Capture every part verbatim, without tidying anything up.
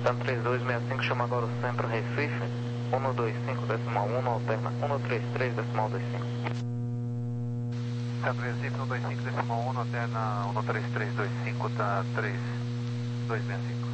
TAM três dois seis cinco, chama agora o Centro Recife, cento e vinte e cinco, decimal um, alterna cento e trinta e três, decimal vinte e cinco. TAM Recife, cento e vinte e cinco, decimal um, alterna cento e trinta e três, vinte e cinco, tá três dois seis cinco.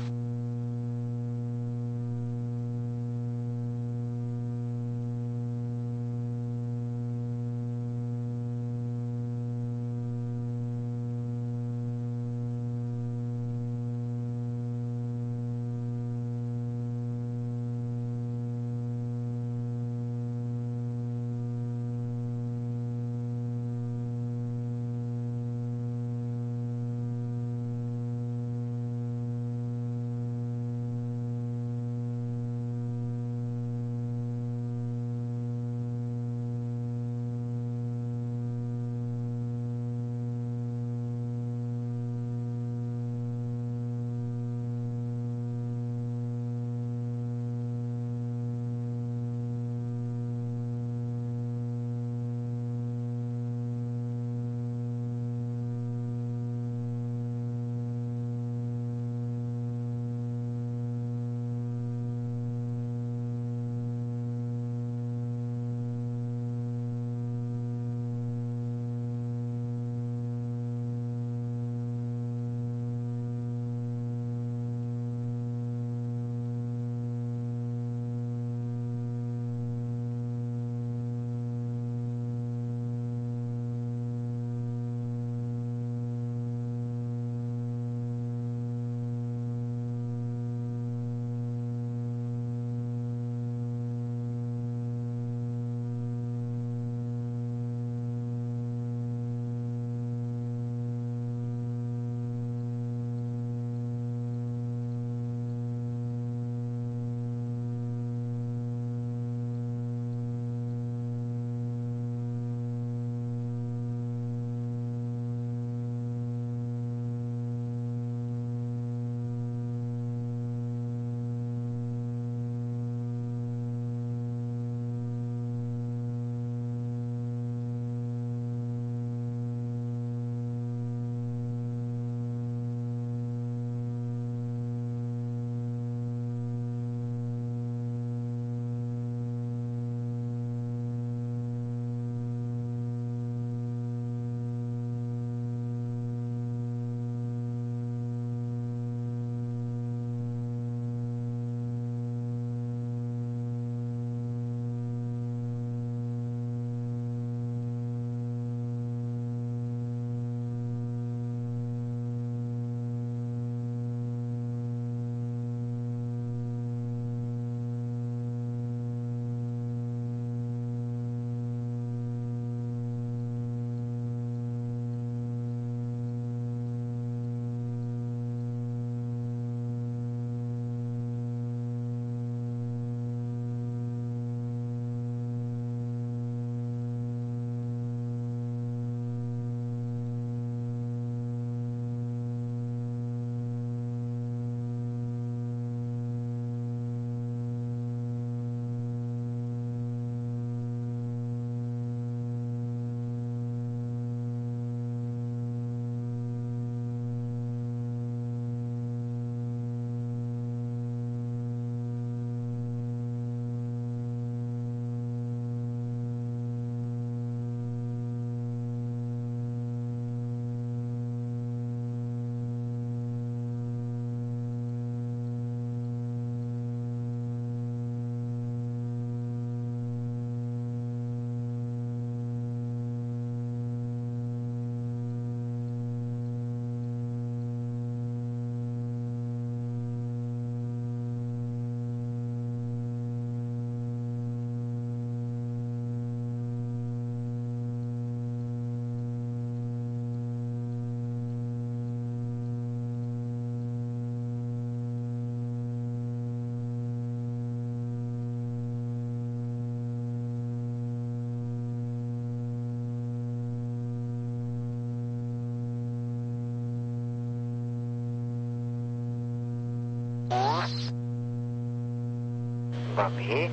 Babi,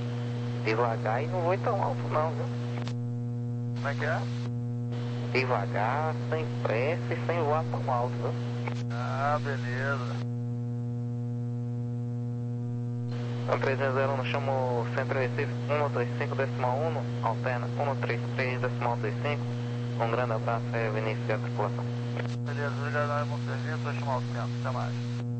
devagar e não vou tão alto não, viu? Como é que é? Devagar, sem pressa e sem voar tão alto, viu? Ah, beleza. três zero um, chamo Centro Recife, um dois cinco decimal um, alterna um três três decimal dois cinco. Um grande abraço, é Vinícius de tripulação. Beleza, obrigado, bom serviço, vai chamar o centro, até mais.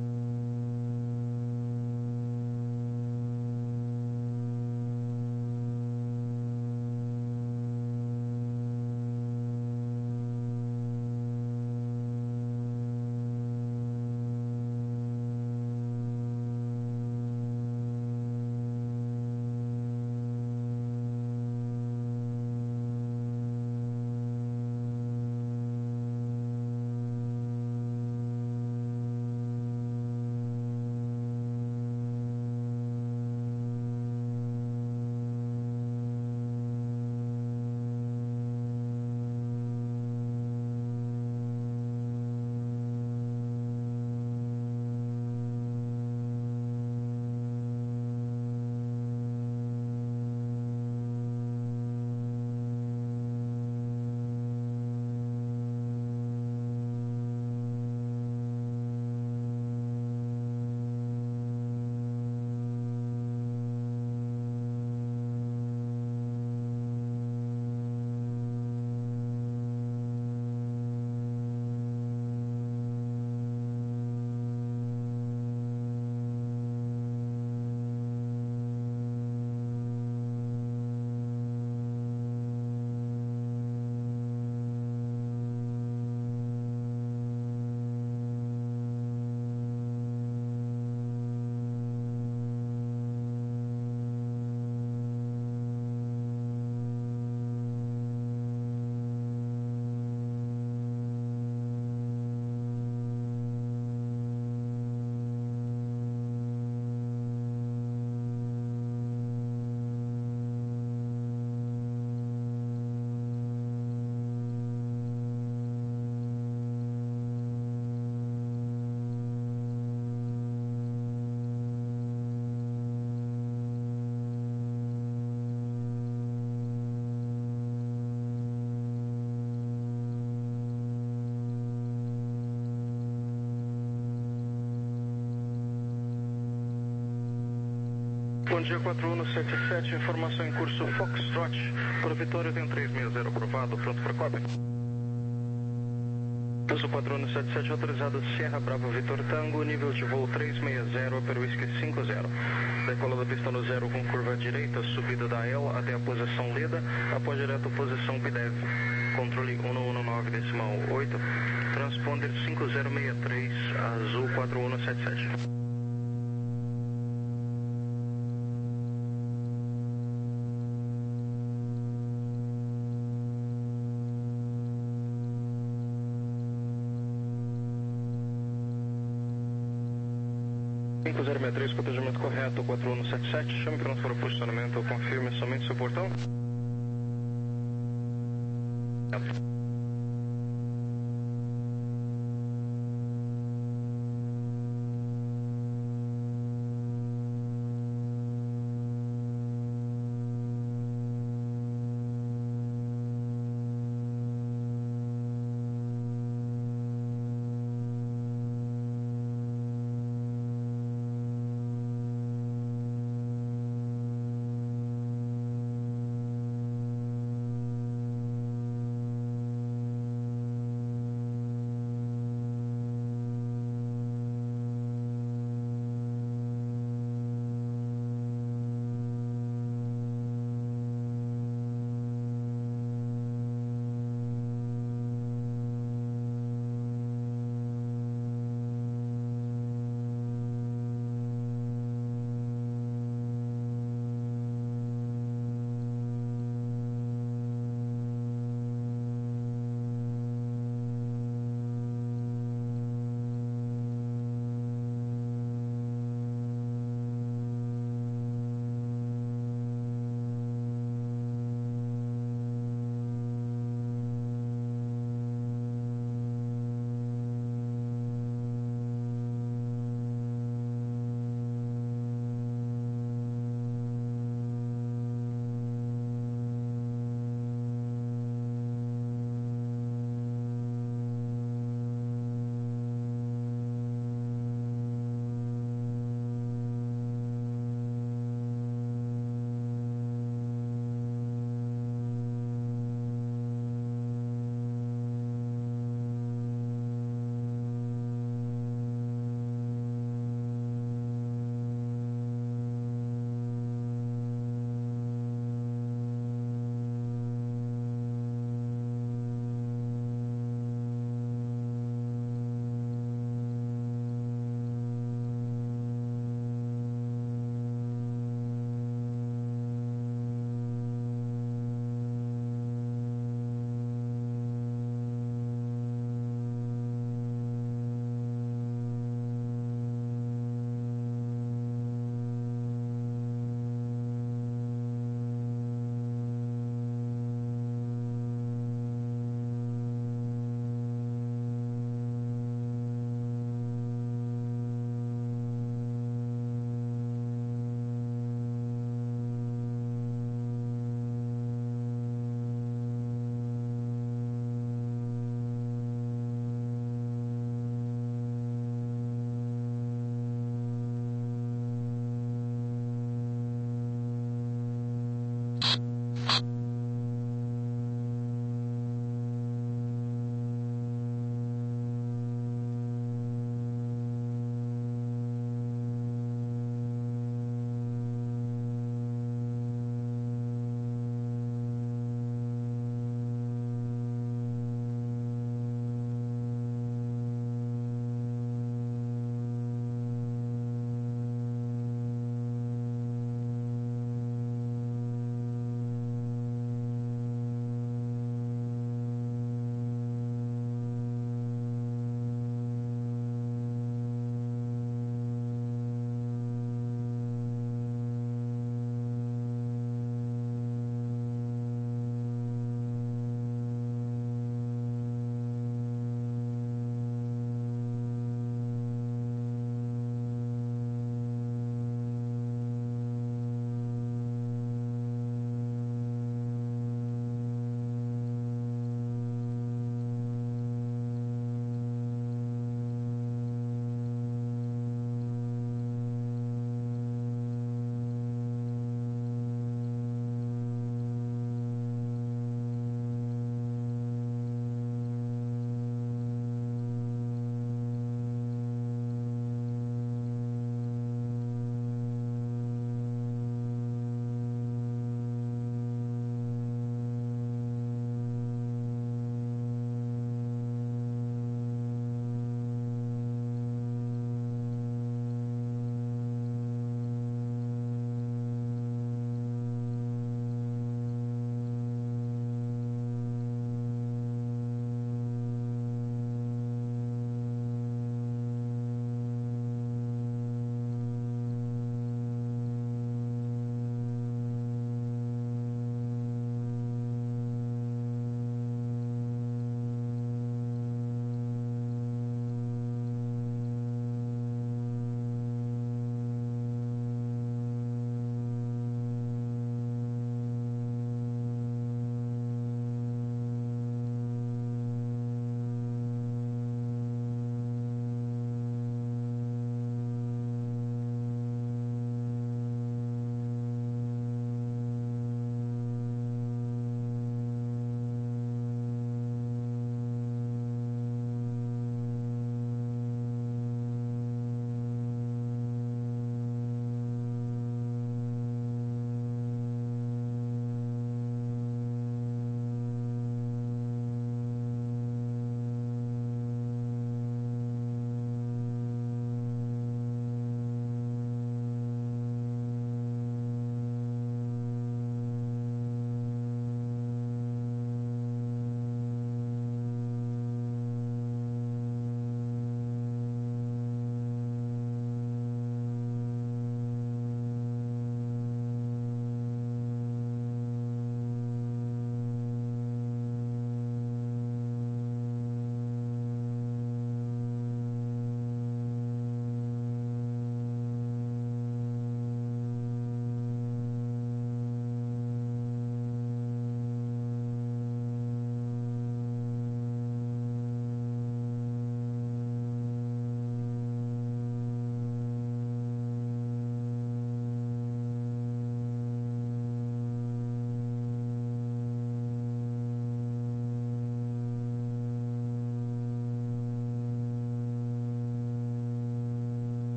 Bom dia, quatro um sete sete, informação em curso Foxtrot, para Vitória tem três seis zero aprovado, pronto para cópia. Curso quatro um sete sete, autorizado Sierra Bravo Vitor Tango, nível de voo três seis zero para Whisky cinco zero. Decola da pista no zero com curva direita, subida da E L até a posição Leda, após direto posição B D E V. Controle um um nove decimal oito, transponder cinco zero seis três, azul quatro um sete sete. cinco zero seis três, cotejamento correto, quatro um sete sete, chame pronto para o posicionamento, confirme somente seu portão.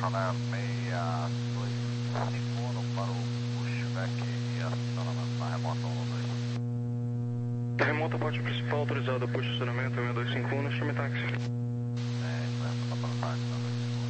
Chanel seis dois cinco um para o pushback e acionamento na remota um dois. A remota parte principal autorizada push acionamento seis dois cinco um, chame táxi. É, isso é para o táxi, né?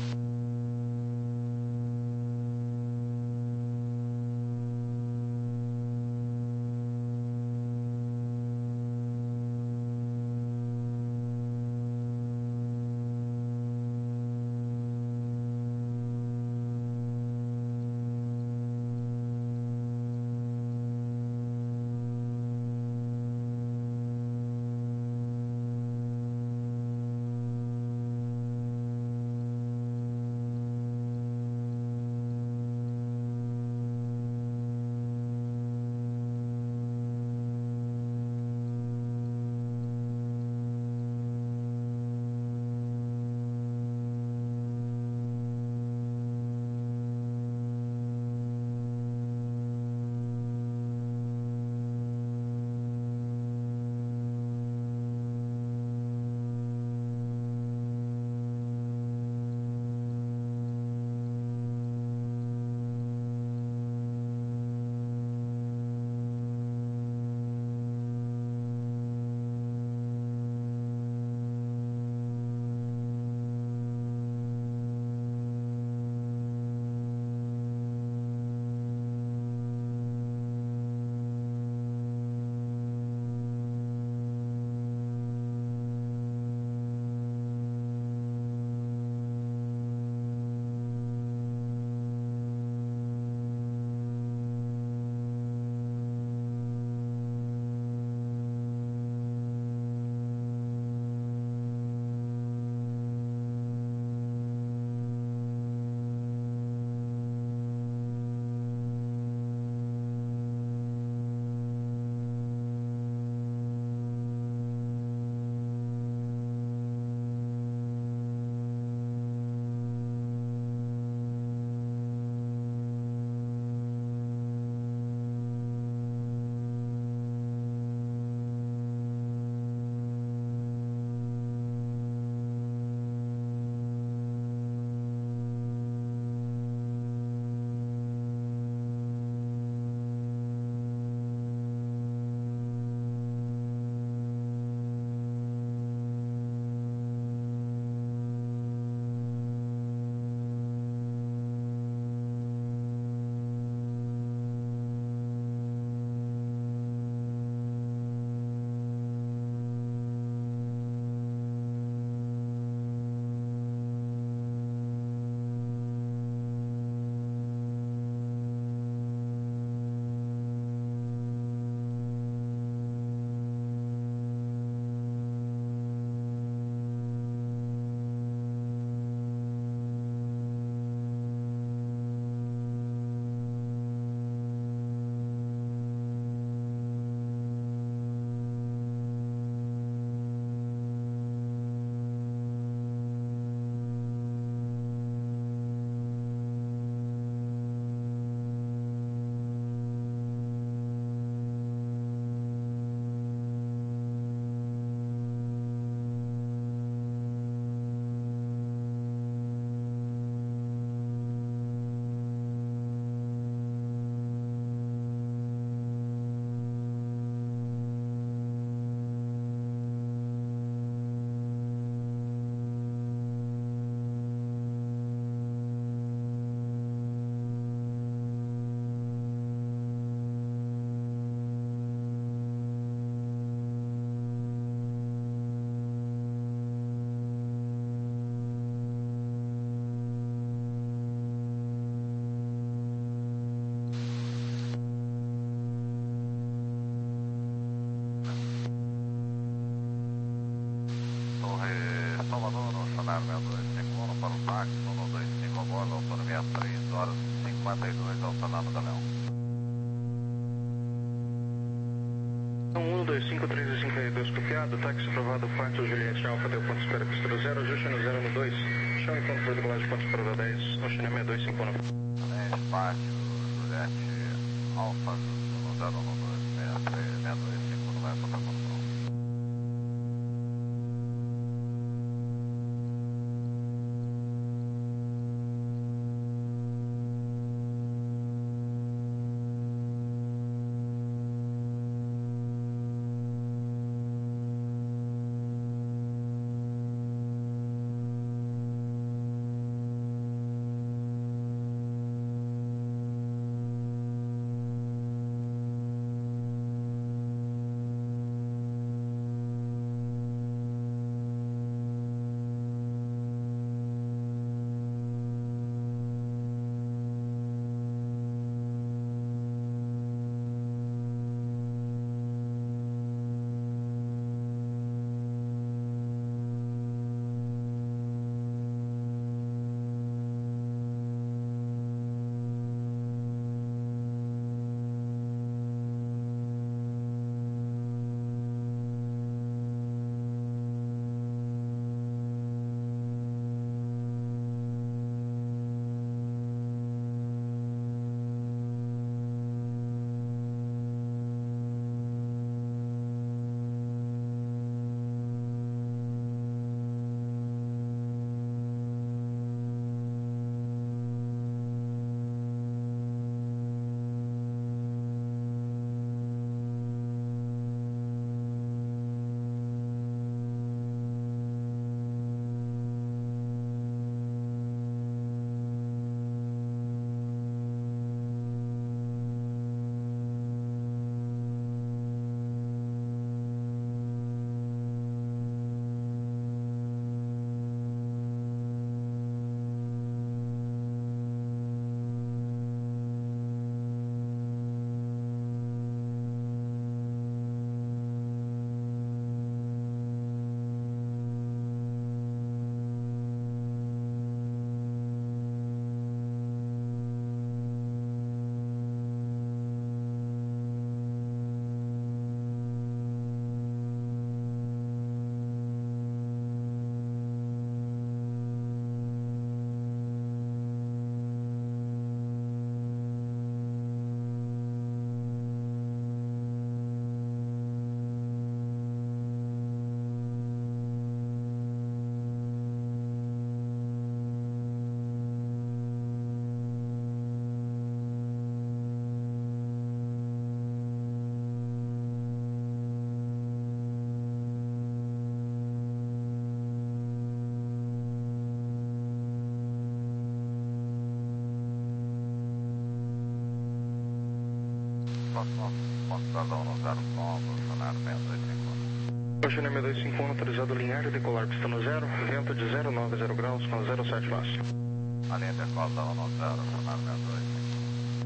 Chanel seis dois cinco um para o táxi, um dois cinco a bordo, autonomia três horas e cinquenta e dois, Altonano da Leão. um dois cinco três cinquenta e dois copiado, táxi aprovado, quarto Juliette Alfa, deu ponto espera pista zero, ajuste no zero no dois, chão e ponto por decolagem, ponto espera dez, Oceania seis dois cinco um. Espaço, Juliette Alfa, no zero no dois, seis dois cinco um, vai para a controle. próximo consultada um zero com funcionário seis dois cinco um. Oceano seis dois cinco um, autorizado linhar e decolar pista no zero, vento de zero nove zero graus com zero sete nós. A linha decola um zero, funcionário seis dois cinco um.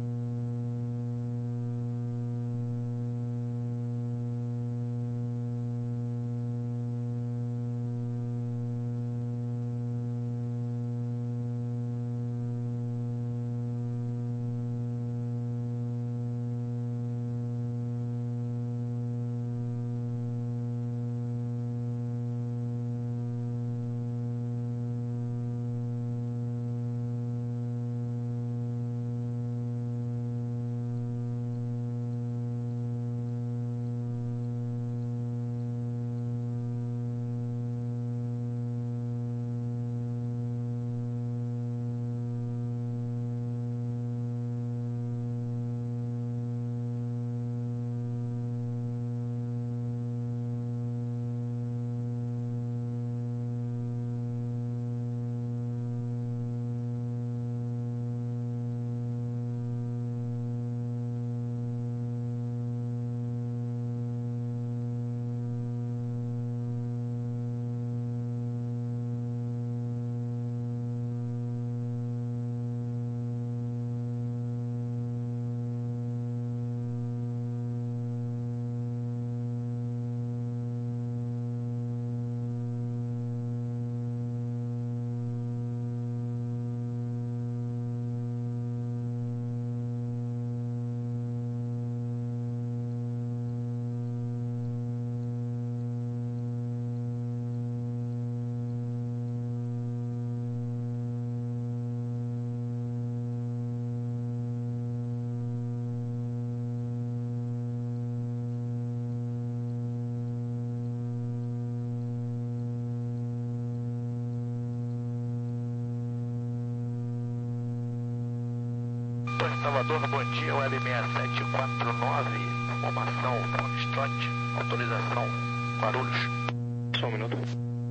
Salvador, bom dia, Web seis sete quatro nove, formação Foxtrot, autorização Guarulhos. Só um minuto.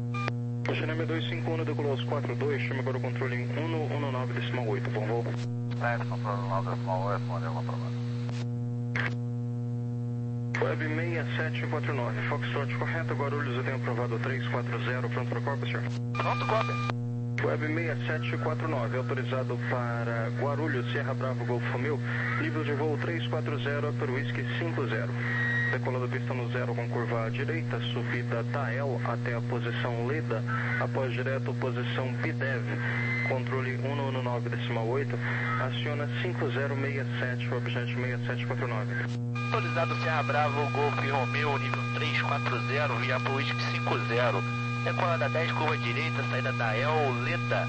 Oceano seis dois cinco um, decolou aos quatro dois, chame agora o controle em um um nove decimal oito, bom voo. Sete, controle nove decimal oito, responde alguma problema. Web seis sete quatro nove, Foxtrot correto, Guarulhos, eu tenho aprovado três quatro zero, pronto para cópia, senhor? Pronto, cópia. Web seis sete quatro nove, autorizado para Guarulhos, Sierra Bravo, Golfo Mil, nível de voo três quatro zero para o Whisky cinco zero. Decolando pista no zero com curva à direita, subida Tael até a posição Leda, após direto posição Pidev, controle um um nove decimal oito, aciona cinco zero seis sete, objeto seis sete quatro nove. Autorizado Sierra Bravo, Golf Romeo, nível três quatro zero, via para o Whisky cinco zero. Decolada dez, curva direita, saída da El Leda.